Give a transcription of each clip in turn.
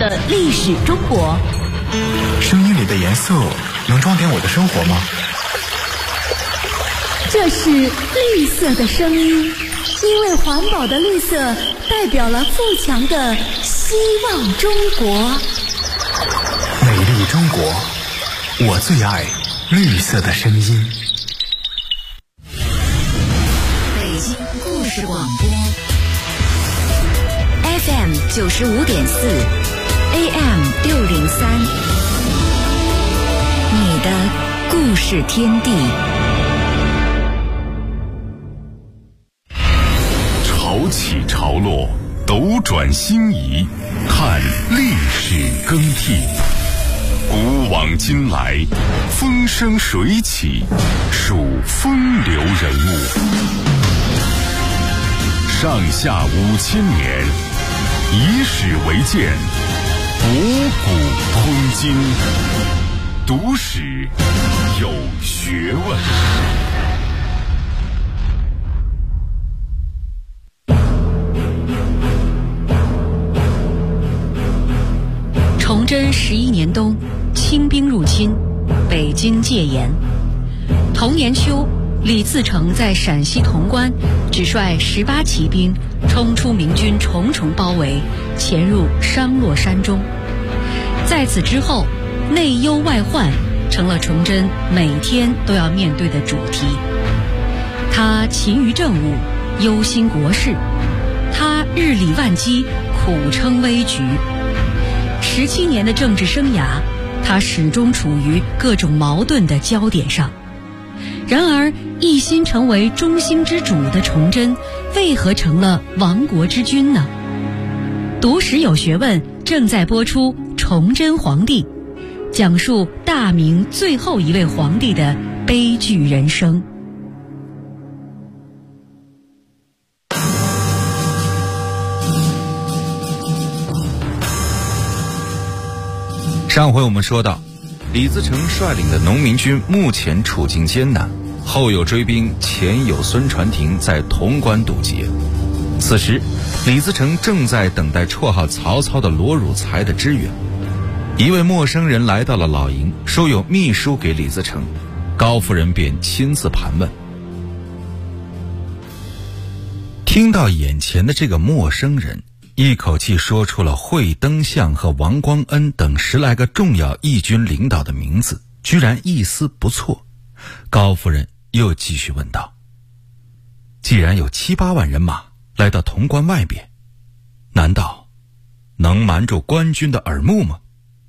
的历史中国。 声音里的颜色能装点我的生活吗？ 这是绿色的声音，因为环保的绿色代表了富强的希望中国。 美丽中国，我最爱绿色的声音。 北京故事广播 FM 95.4 AM 603，你的故事天地。 潮起潮落，斗转星移，看历史更替。古往今来，风生水起，数风流人物。上下5000年，以史为鉴，博古通今。读史有学问。 崇祯11年冬，清兵入侵，北京戒严。同年秋，李自成在陕西潼关只率18骑兵冲出明军重重包围，潜入商洛山中。在此之后，内忧外患成了崇祯每天都要面对的主题。他勤于政务，忧心国事，他日理万机，苦撑危局。17年的政治生涯，他始终处于各种矛盾的焦点上。然而，一心成为中兴之主的崇祯，为何成了亡国之君呢？读史有学问正在播出《崇祯皇帝》，讲述大明最后一位皇帝的悲剧人生。 上回我们说到，李自成率领的农民军目前处境艰难，后有追兵，前有孙传庭在潼关堵截。此时，李自成正在等待绰号曹操的罗汝才的支援。一位陌生人来到了老营，说有秘书给李自成，高夫人便亲自盘问。听到眼前的这个陌生人一口气说出了惠登相和王光恩等10来个重要义军领导的名字，居然一丝不错。高夫人又继续问道：既然有7、8万人马来到潼关外边，难道能瞒住官军的耳目吗？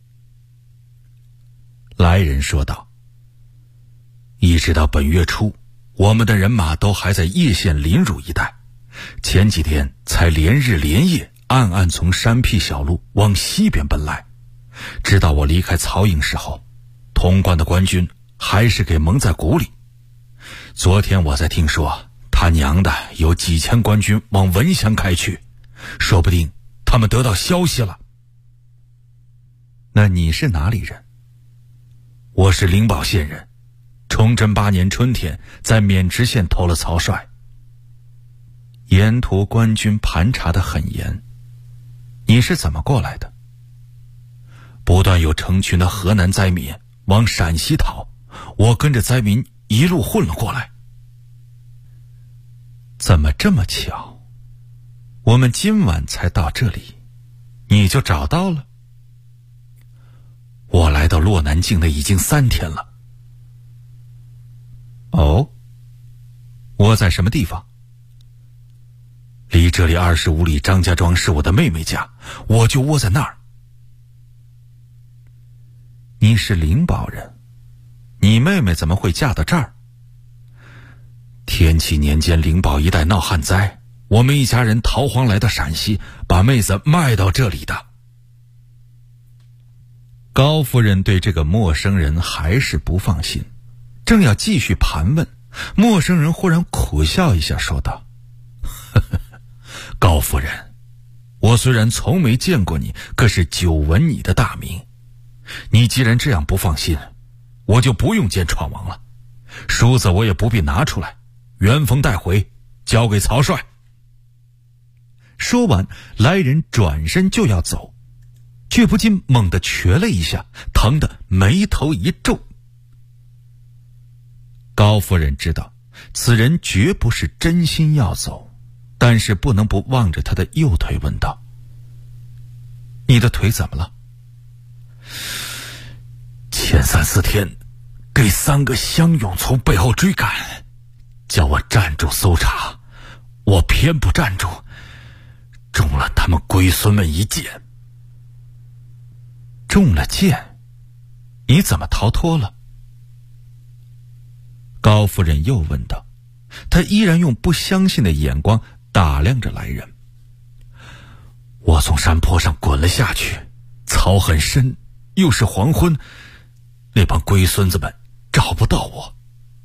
来人说道：一直到本月初，我们的人马都还在叶县临汝一带，前几天才连日连夜暗暗从山僻小路往西边奔来，直到我离开曹营时候，潼关的官军还是给蒙在鼓里。昨天我才听说，他娘的有几千官军往文乡开去，说不定他们得到消息了。那你是哪里人？我是灵宝县人，崇祯8年春天在渑池县投了曹帅。沿途官军盘查得很严，你是怎么过来的？不断有成群的河南灾民往陕西逃，我跟着灾民一路混了过来。怎么这么巧，我们今晚才到这里，你就找到了？我来到洛南境内已经3天了。哦，我在什么地方？离这里25里张家庄是我的妹妹家，我就窝在那儿。你是灵宝人，你妹妹怎么会嫁到这儿？天启年间灵宝一带闹旱灾，我们一家人逃荒来到陕西，把妹子卖到这里的。高夫人对这个陌生人还是不放心，正要继续盘问，陌生人忽然苦笑一下说道：呵呵，高夫人，我虽然从没见过你，可是久闻你的大名。你既然这样不放心，我就不用见闯王了，梳子我也不必拿出来，原封带回交给曹帅。说完，来人转身就要走， 却不禁猛地瘸了一下，疼得眉头一皱。高夫人知道此人绝不是真心要走，但是不能不望着他的右腿问道：你的腿怎么了？前3、4天给3个乡勇从背后追赶，叫我站住搜查，我偏不站住，中了他们龟孙们一箭。中了箭？你怎么逃脱了？高夫人又问道，她依然用不相信的眼光打量着来人。我从山坡上滚了下去，草很深，又是黄昏，那帮龟孙子们找不到我。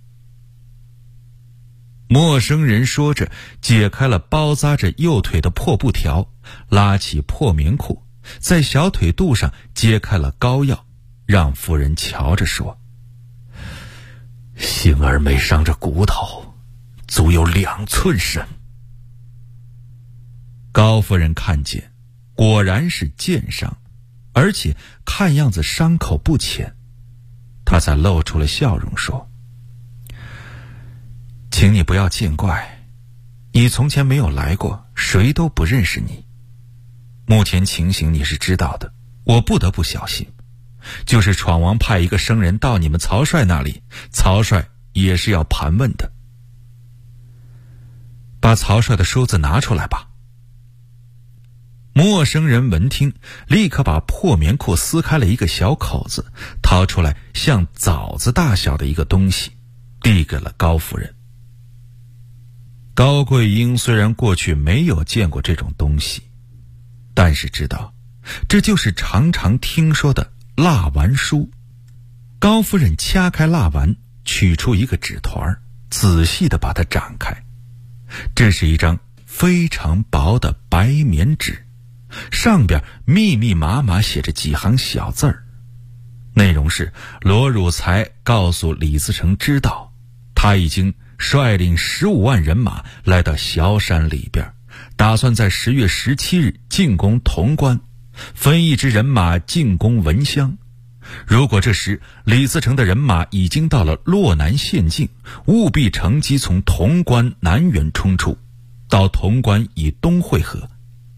陌生人说着，解开了包扎着右腿的破布条，拉起破棉裤，在小腿肚上揭开了膏药，让夫人瞧着说：幸而没伤着骨头，足有2寸深。高夫人看见，果然是箭伤，而且看样子伤口不浅，她才露出了笑容说：请你不要见怪，你从前没有来过，谁都不认识你。目前情形你是知道的，我不得不小心。就是闯王派一个生人到你们曹帅那里，曹帅也是要盘问的。把曹帅的梳子拿出来吧。陌生人闻听，立刻把破棉裤撕开了一个小口子，掏出来像枣子大小的一个东西，递给了高夫人。高桂英虽然过去没有见过这种东西，但是知道这就是常常听说的蜡丸书。高夫人掐开蜡丸，取出一个纸团，仔细地把它展开。这是一张非常薄的白棉纸，上边密密麻麻写着几行小字儿，内容是罗汝才告诉李自成知道，他已经率领15万人马来到萧山里边，打算在10月17日进攻潼关，分一支人马进攻文乡。如果这时李自成的人马已经到了洛南县境，务必乘机从潼关南缘冲出，到潼关以东汇合。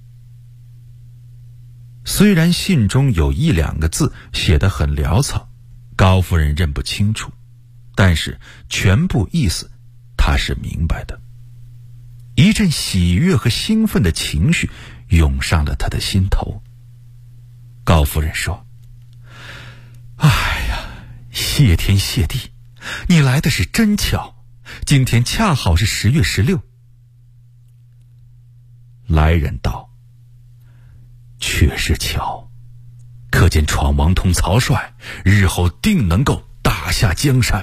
虽然信中有1、2个字写得很潦草，高夫人认不清楚，但是全部意思她是明白的。一阵喜悦和兴奋的情绪涌上了她的心头。高夫人说：哎呀，谢天谢地，你来的是真巧，今天恰好是10月16。来人道：确实巧，可见闯王同曹帅日后定能够打下江山。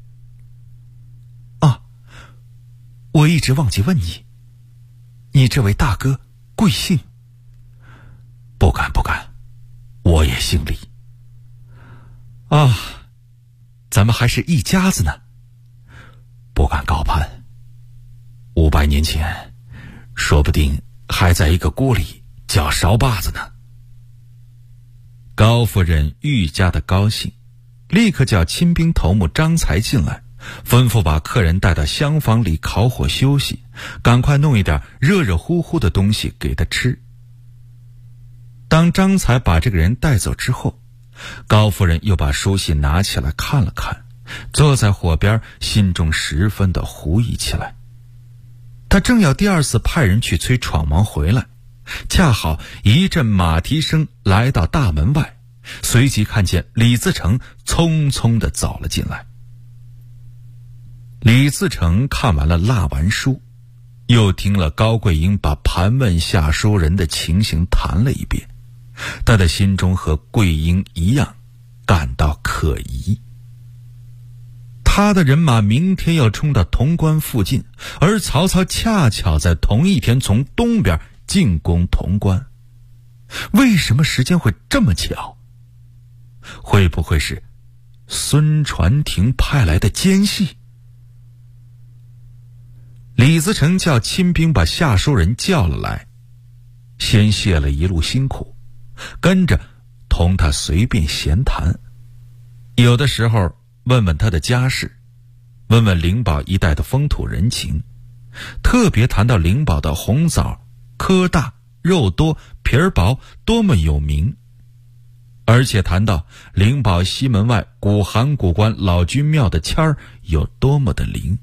啊，我一直忘记问你，你这位大哥贵姓？不敢，我也姓李。啊，咱们还是一家子呢。不敢高攀，500年前说不定还在一个锅里叫勺把子呢。高夫人愈加的高兴，立刻叫亲兵头目张才进来，吩咐把客人带到厢房里烤火休息，赶快弄一点热热乎乎的东西给他吃。当张才把这个人带走之后，高夫人又把书信拿起来看了看，坐在火边，心中十分的狐疑起来。他正要第2次派人去催闯王回来，恰好一阵马蹄声来到大门外，随即看见李自成匆匆地走了进来。李自成看完了蜡丸书，又听了高桂英把盘问下书人的情形谈了一遍，他的心中和桂英一样感到可疑。他的人马明天要冲到潼关附近，而曹操恰巧在同一天从东边进攻潼关，为什么时间会这么巧？会不会是孙传庭派来的奸细？李自成叫亲兵把下书人叫了来，先谢了一路辛苦，跟着同他随便闲谈，有的时候问问他的家事，问问灵宝一带的风土人情，特别谈到灵宝的红枣颗大肉多皮儿薄多么有名，而且谈到灵宝西门外古函谷关老君庙的签儿有多么的灵。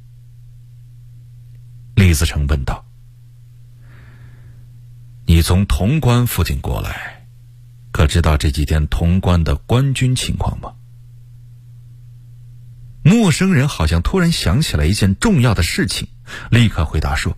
李自成问道：你从潼关附近过来，可知道这几天潼关的官军情况吗？陌生人好像突然想起来一件重要的事情，立刻回答说：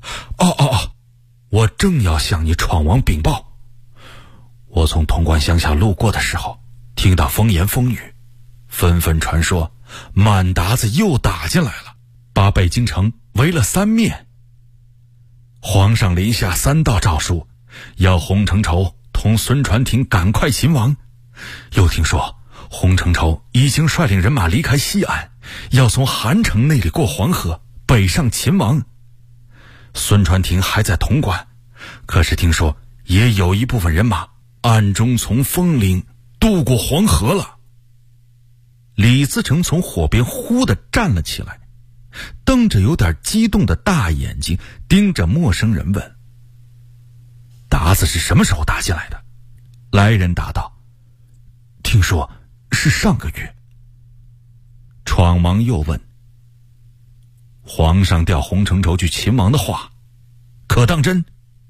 我正要向你闯王禀报。我从潼关乡下路过的时候，听到风言风语，纷纷传说满达子又打进来了，把北京城围了三面。皇上临下3道诏书，要洪承畴同孙传庭赶快擒王。又听说洪承畴已经率领人马离开西安，要从韩城那里过黄河北上擒王。孙传庭还在潼关，可是听说也有一部分人马暗中从丰陵渡过黄河了。李自成从火边忽地站了起来，瞪着有点激动的大眼睛盯着陌生人问：达子是什么时候打进来的？来人答道：听说是上个月。闯王又问：皇上调洪承畴去擒王的话，可当真？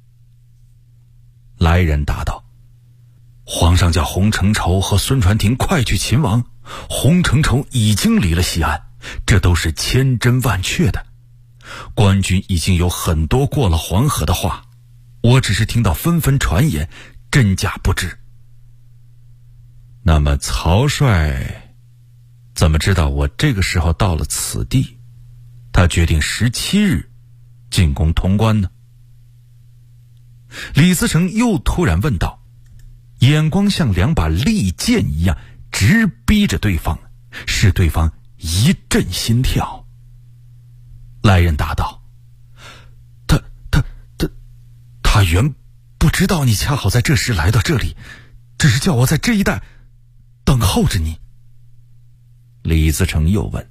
来人答道：皇上叫洪承畴和孙传庭快去擒王，洪承畴已经离了西安，这都是千真万确的。官军已经有很多过了黄河的话，我只是听到纷纷传言，真假不知。那么曹帅怎么知道我这个时候到了此地，他决定17日进攻潼关呢？李自成又突然问道，眼光像2把利剑一样直逼着对方，使对方一阵心跳。来人答道：他原不知道你恰好在这时来到这里，只是叫我在这一带等候着你。李自成又问：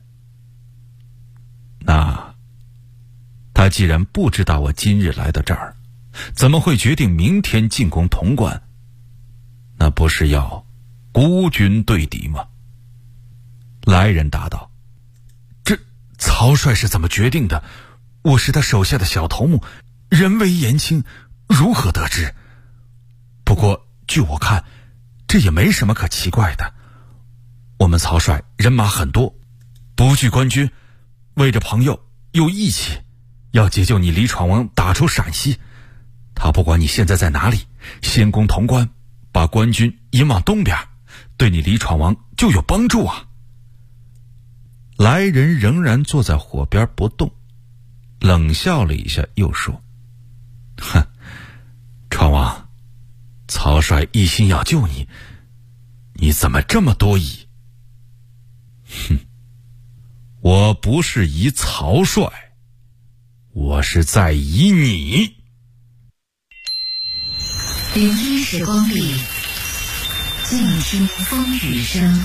那他既然不知道我今日来到这儿，怎么会决定明天进攻潼关？那不是要孤军对敌吗？来人答道：这曹帅是怎么决定的？我是他手下的小头目，人微言轻，如何得知？不过据我看，这也没什么可奇怪的。我们曹帅人马很多，不惧官军，为着朋友有义气，要解救你李闯王打出陕西。他不管你现在在哪里，先攻潼关，把官军引往东边，对你李闯王就有帮助啊。来人仍然坐在火边不动，冷笑了一下，又说：闯王，曹帅一心要救你，你怎么这么多疑？我不是疑曹帅，我是在疑你。 聆听时光里，静听风雨声。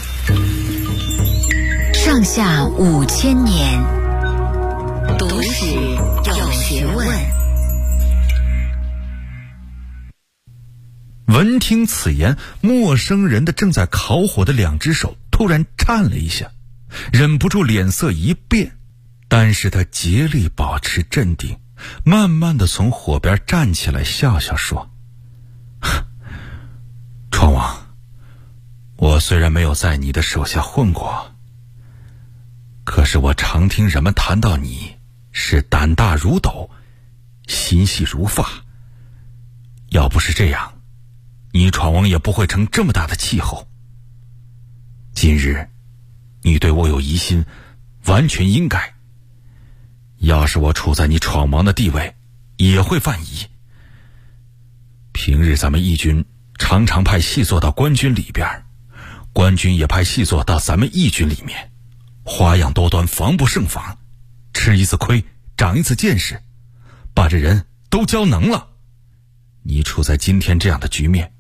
上下5000年，读史有学问。 闻听此言，陌生人的正在烤火的2只手突然颤了一下，忍不住脸色一变，但是他竭力保持镇定，慢慢的从火边站起来，笑笑说：闯王，我虽然没有在你的手下混过，可是我常听人们谈到你是胆大如斗，心细如发。要不是这样，你闯王也不会成这么大的气候。今日你对我有疑心，完全应该。要是我处在你闯王的地位，也会犯疑。平日咱们义军常常派细作到官军里边，官军也派细作到咱们义军里面，花样多端，防不胜防，吃一次亏长一次见识，把这人都教能了。你处在今天这样的局面，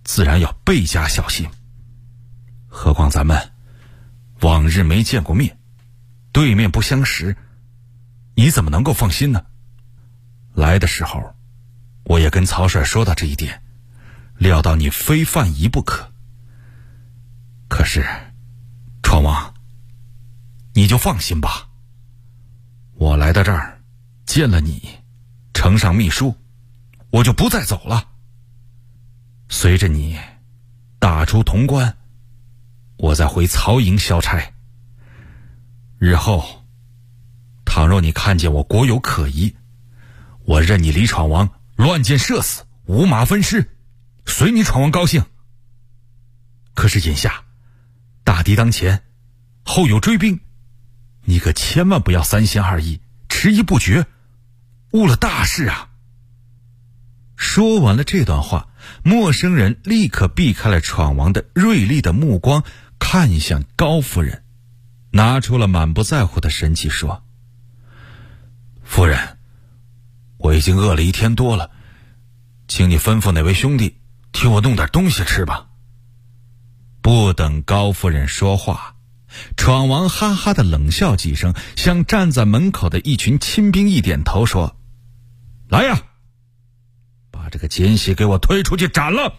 自然要倍加小心。何况咱们往日没见过面，对面不相识，你怎么能够放心呢？来的时候我也跟曹帅说到这一点，料到你非犯疑不可。可是闯王，你就放心吧，我来到这儿见了你，呈上密书，我就不再走了。随着你打出潼关，我再回曹营消差。日后倘若你看见我国有可疑，我任你李闯王乱箭射死，五马分尸，随你闯王高兴。可是眼下大敌当前，后有追兵，你可千万不要三心二意，迟疑不决，误了大事啊。说完了这段话，陌生人立刻避开了闯王的锐利的目光，看向高夫人，拿出了满不在乎的神气说：夫人，我已经饿了1天多了，请你吩咐哪位兄弟替我弄点东西吃吧。不等高夫人说话，闯王哈哈的冷笑几声，向站在门口的一群亲兵一点头说：来呀，把这个奸细给我推出去斩了。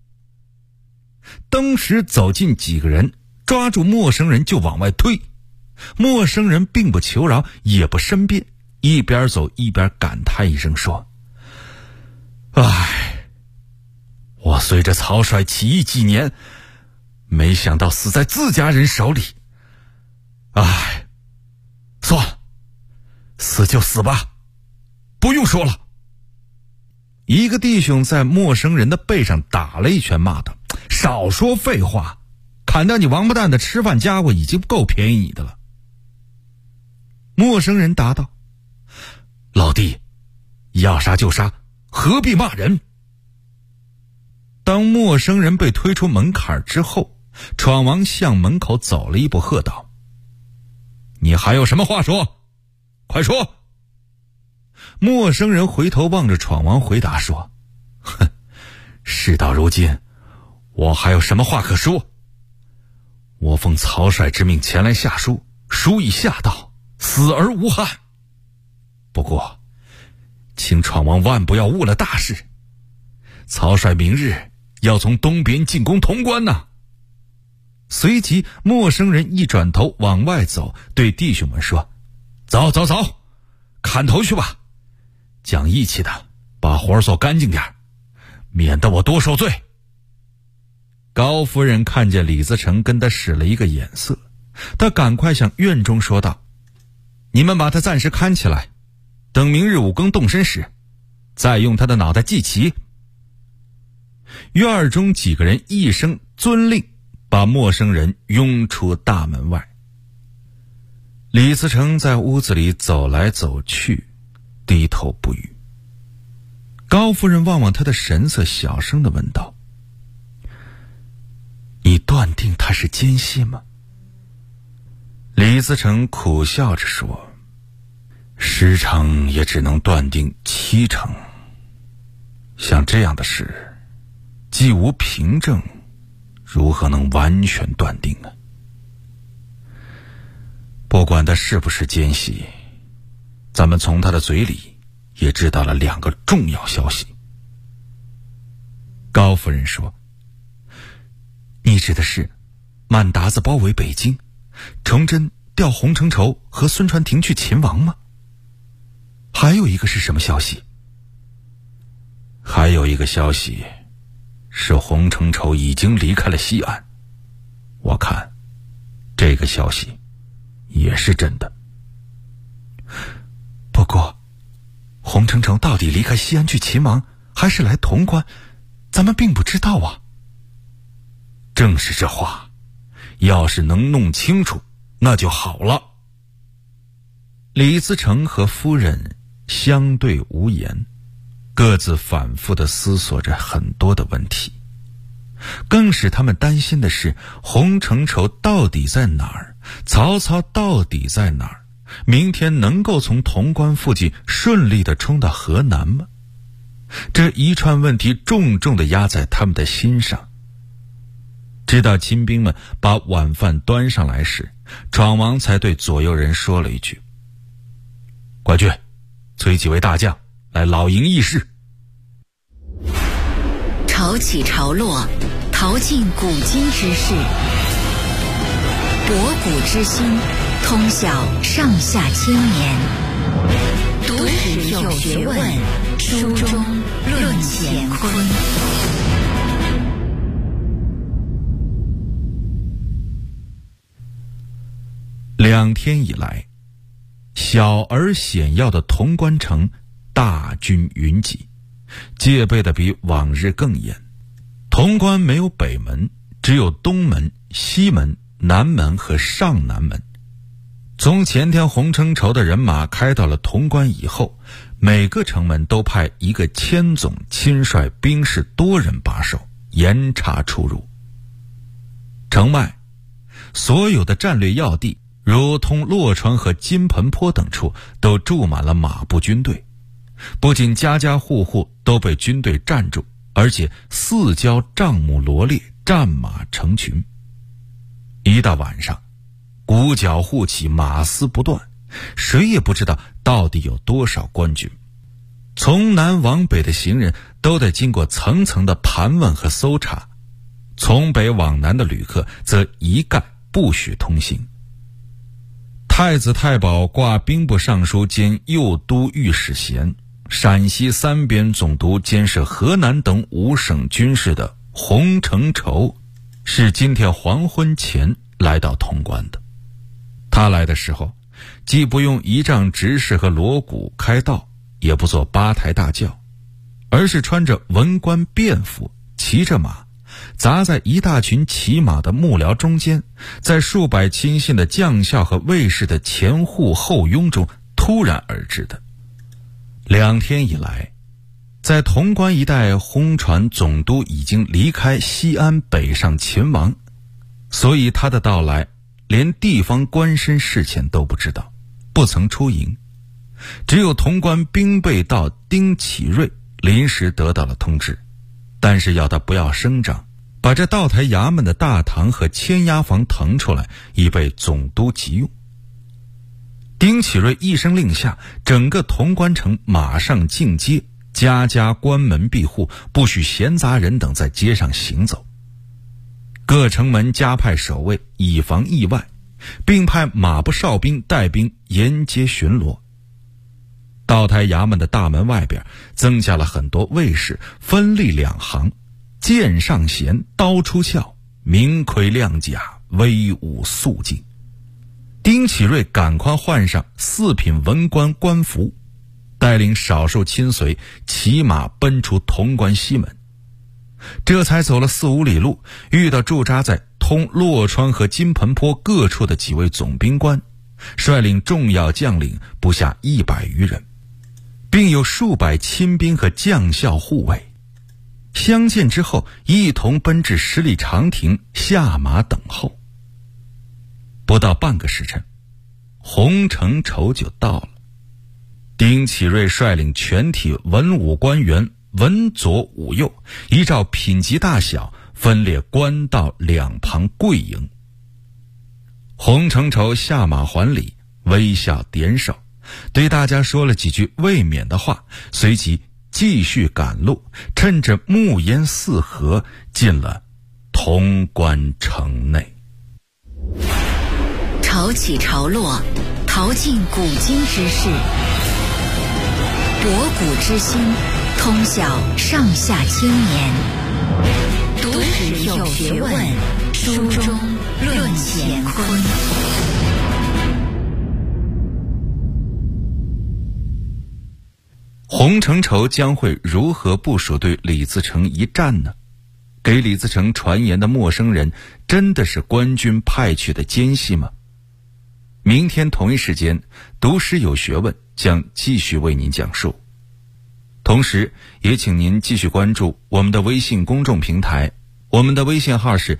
当时走近几个人，抓住陌生人就往外推。陌生人并不求饶，也不申辩，一边走一边感叹一声说：唉，我随着曹帅起义几年，没想到死在自家人手里。唉，算了，死就死吧，不用说了。一个弟兄在陌生人的背上打了一拳，骂道：少说废话，砍掉你王八蛋的吃饭家伙已经够便宜你的了。陌生人答道：老弟，要杀就杀，何必骂人？当陌生人被推出门槛之后，闯王向门口走了一步，喝道：你还有什么话说？快说！陌生人回头望着闯王回答说：哼，事到如今，我还有什么话可说？我奉曹帅之命前来下书，书已下到，死而无憾。不过请闯王万不要误了大事，曹帅明日要从东边进攻潼关呢。随即陌生人一转头往外走，对弟兄们说：走走走，砍头去吧，讲义气的把活做干净点，免得我多受罪。高夫人看见李自成跟他使了一个眼色，他赶快向院中说道：你们把他暂时看起来，等明日5更动身时，再用他的脑袋祭旗。院中几个人一声遵令，把陌生人拥出大门外。李自成在屋子里走来走去，低头不语。高夫人望望他的神色，小声地问道：你断定他是奸细吗？李自成苦笑着说：10成也只能断定7成，像这样的事既无凭证，如何能完全断定呢？不管他是不是奸细，咱们从他的嘴里也知道了2个重要消息。高夫人说：你指的是满达子包围北京，崇祯调洪承畴和孙传庭去擒王吗？还有一个是什么消息？还有一个消息是洪承畴已经离开了西安，我看这个消息也是真的。不过洪承畴到底离开西安去擒王，还是来潼关，咱们并不知道啊。正是这话，要是能弄清楚，那就好了。李自成和夫人相对无言，各自反复地思索着很多的问题。更使他们担心的是，洪承畴到底在哪儿？曹操到底在哪儿？明天能够从潼关附近顺利地冲到河南吗？ 这一串问题重重地压在他们的心上。直到亲兵们把晚饭端上来时，闯王才对左右人说了一句：快去催几位大将来老营议事。 潮起潮落，淘尽古今之事，博古之心，通晓上下千年。读史有学问，书中论乾坤。 2天以来，小而险要的潼关城大军云集，戒备的比往日更严。潼关没有北门，只有东门、西门、南门和上南门。从前天洪承畴的人马开到了潼关以后，每个城门都派一个千总亲率兵士多人把守，严查出入。城外所有的战略要地，如通洛川和金盆坡等处，都驻满了马步军队。不仅家家户户都被军队占住，而且四郊帐幕罗列，战马成群。一到晚上，鼓角互起，马嘶不断，谁也不知道到底有多少官军。从南往北的行人都得经过层层的盘问和搜查，从北往南的旅客则一概不许通行。太子太保挂兵部尚书兼右都御史衔，陕西3边总督兼设河南等5省军事的洪承畴，是今天黄昏前来到潼关的。他来的时候，既不用仪仗执事和锣鼓开道，也不坐八抬大轿，而是穿着文官便服，骑着马，砸在一大群骑马的幕僚中间，在数百亲信的将校和卫士的前护后拥中突然而至的。2天以来，在潼关一带轰传总督已经离开西安北上秦王，所以他的到来连地方官绅事前都不知道，不曾出营。只有潼关兵备道丁启瑞临时得到了通知，但是要他不要声张，把这道台衙门的大堂和牵押房腾出来，以备总督急用。丁启瑞一声令下，整个潼关城马上进街，家家关门闭户，不许闲杂人等在街上行走。各城门加派守卫，以防意外，并派马步哨兵带兵沿街巡逻。道台衙门的大门外边增加了很多卫士，分立2行，剑上弦，刀出鞘，明盔亮甲，威武肃静。丁启瑞赶快换上4品文官官服，带领少数亲随骑马奔出潼关西门。这才走了4、5里路，遇到驻扎在通洛川和金盆坡各处的几位总兵官，率领重要将领不下100余人，并有数百亲兵和将校护卫。相见之后，一同奔至十里长亭，下马等候。不到半个时辰，洪承畴就到了。丁启瑞率领全体文武官员，文左武右，依照品级大小分列官道2旁跪迎。洪承畴下马还礼，微笑点手，对大家说了几句慰勉的话，随即继续赶路，趁着暮烟四合，进了潼关城内。 潮起潮落，淘尽古今之事，博古之心，通晓上下千年。读史有学问，书中论乾坤。 洪承畴将会如何部署对李自成一战呢？给李自成传言的陌生人真的是官军派去的奸细吗？明天同一时间，读史有学问将继续为您讲述。同时也请您继续关注我们的微信公众平台，我们的微信号是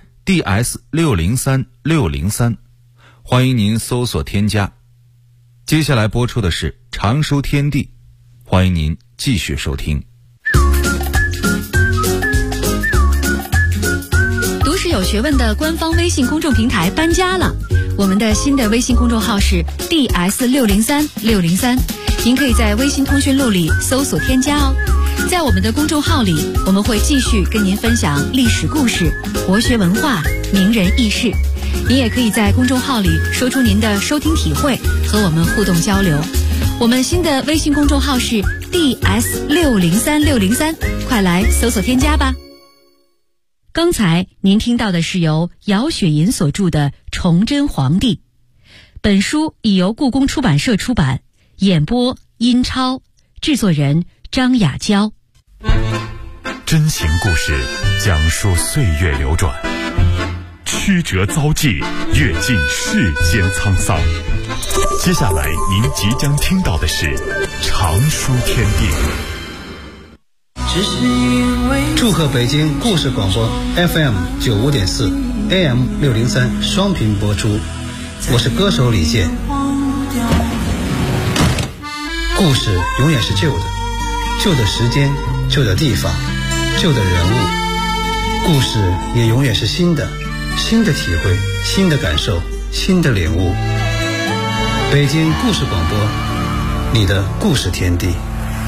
DS603603，欢迎您搜索添加。接下来播出的是常书天地，欢迎您继续收听。 有学问的官方微信公众平台搬家了，我们的新的微信公众号是 DS603603，您可以在微信通讯录里搜索添加哦。在我们的公众号里，我们会继续跟您分享历史故事、国学文化、名人轶事。您也可以在公众号里说出您的收听体会，和我们互动交流。我们新的微信公众号是 DS603603，快来搜索添加吧。刚才您听到的是由姚雪银所著的《崇祯皇帝》，本书已由故宫出版社出版，演播殷超，制作人张雅娇。 真情故事讲述岁月流转，曲折遭际，阅尽世间沧桑。接下来您即将听到的是常书天地。 祝贺北京故事广播 FM95.4 AM603 双频播出，我是歌手李健。故事永远是旧的，旧的时间，旧的地方，旧的人物。故事也永远是新的，新的体会，新的感受，新的领悟。北京故事广播，你的故事天地。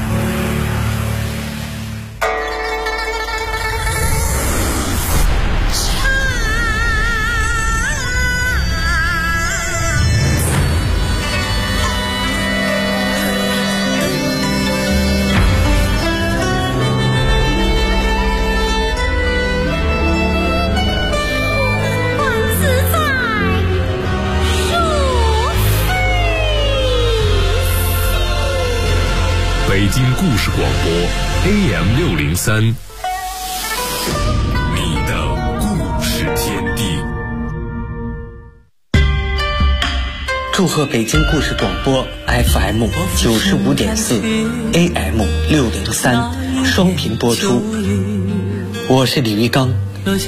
北京故事广播 AM603， 你的故事天地。 祝贺北京故事广播 FM95.4 AM603 双频播出，我是李玉刚。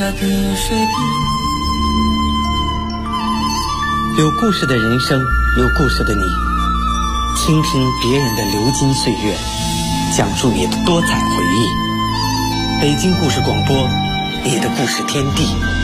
有故事的人生，有故事的你，倾听别人的流金岁月，讲述你的多彩回忆。北京故事广播，你的故事天地。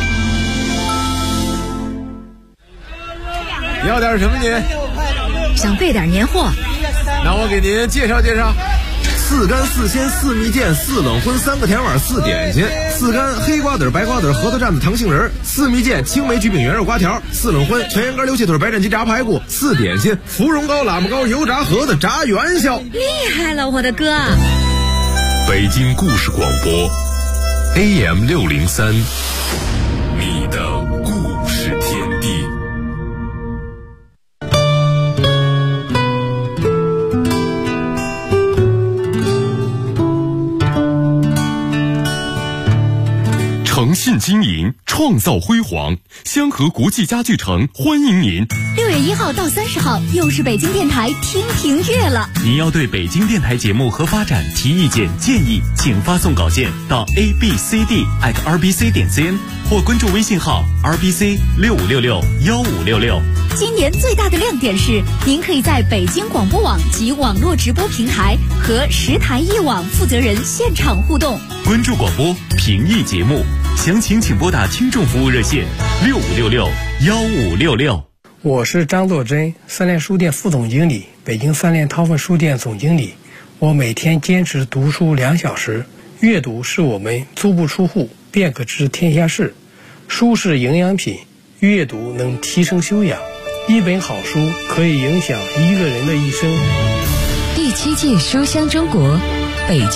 要点什么您？ 想备点年货， 那我给您介绍介绍。4干4鲜4蜜饯4冷荤3个甜碗4点心，4干黑瓜子白瓜子核桃蘸子糖杏仁，4蜜饯青梅橘饼圆肉瓜条，4冷荤全羊肝溜气腿白斩鸡炸排骨，4点心芙蓉糕喇嘛糕油炸盒子炸元宵。 厉害了我的哥！ 北京故事广播 AM603， 你的故事天地。诚信经营，创造辉煌。香河国际家具城欢迎您。 6月1号到30号，又是北京电台听评月了。 您要对北京电台节目和发展提意见建议，请发送稿件到 abcd@rbc.cn 或关注微信号 rbc65661566。 今年最大的亮点是，您可以在北京广播网及网络直播平台和10台一网负责人现场互动。 关注广播，评议节目，详情请拨打听众服务热线65661566。 我是张作珍，三联书店副总经理，北京三联韬奋书店总经理。我每天坚持读书2小时，阅读是我们足不出户便可知天下事，书是营养品，阅读能提升修养。一本好书可以影响一个人的一生。 第7届书香中国，北京